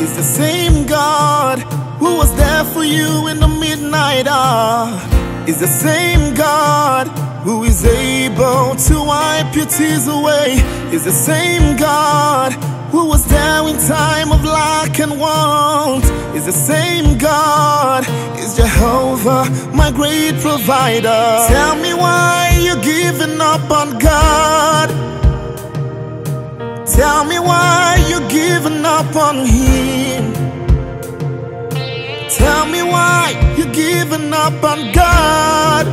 is the same God who was there for you in the midnight hour. Is the same God who is able to wipe your tears away. Is the same God who was there in time of lack and want. Is the same God, is Jehovah, my great provider. Tell me why you're giving up on God. Tell me why you're giving up on Him. Tell me why you're giving up on God.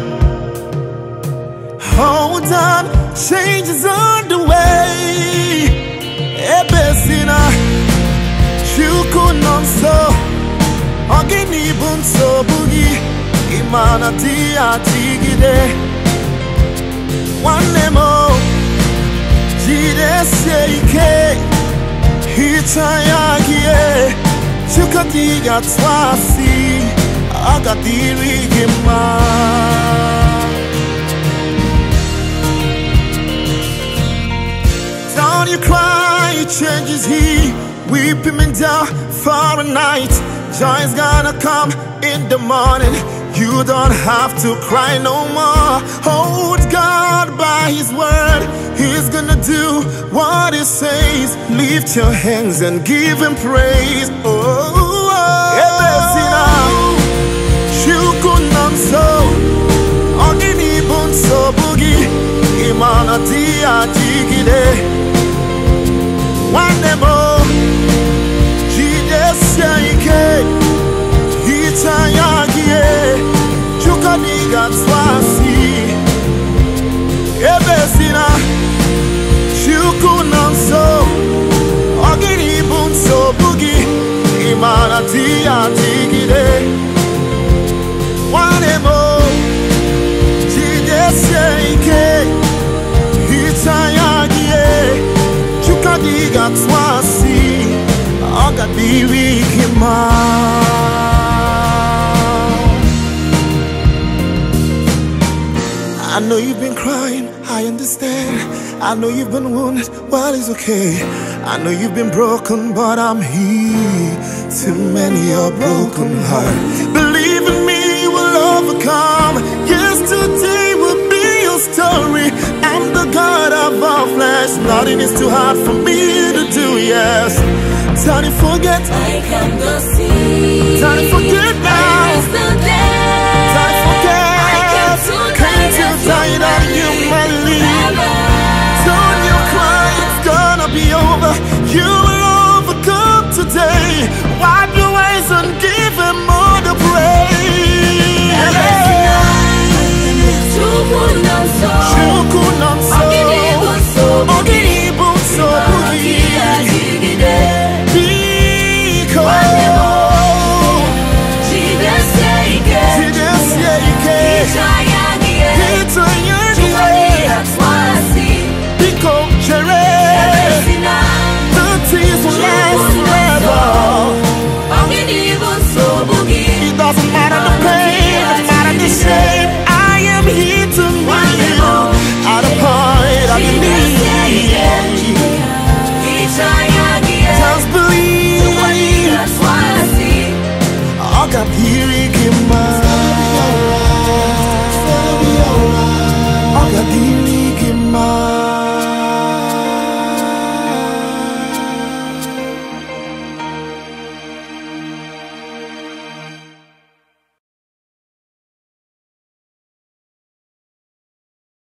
Hold on, change is on the way. Ebesina, Chukunonso, Ogini Bunso Bugi, Imana Tia Tigide, one nemo, Jide Seike, Hitayagi, Chukatiga Twasi, Agadiri Gima. Don't you cry, changes He. Weep him down for a night. Joy's gonna come in the morning. You don't have to cry no more. Hold God by His word. He's gonna do what He says. Lift your hands and give Him praise. Imana tia jigide Wanemo Jideseike Hitayagie Chukaniga Twasi Ebesina Chukunanso Ogini Bunso Bugi Imana tia jigide Wanemo Jideseike Chukadiga Twasi Agadiri Kima. I know you've been crying, I understand. I know you've been wounded, well it's okay. I know you've been broken, but I'm here to mend your broken heart. Believe in me, you will overcome. Yesterday will be your story. I'm the God of all flesh. Nothing is too hard for me to do, yes. Don't you forget, I can go see. don't you forget now. Don't you forget, can't you die that you might leave. Don't you cry, it's gonna be over. You will overcome today. Wipe your eyes and give Him all the praise. It doesn't matter the pain, it doesn't matter the shame. I am here to meet you at the point of your need. Just believe. I got here,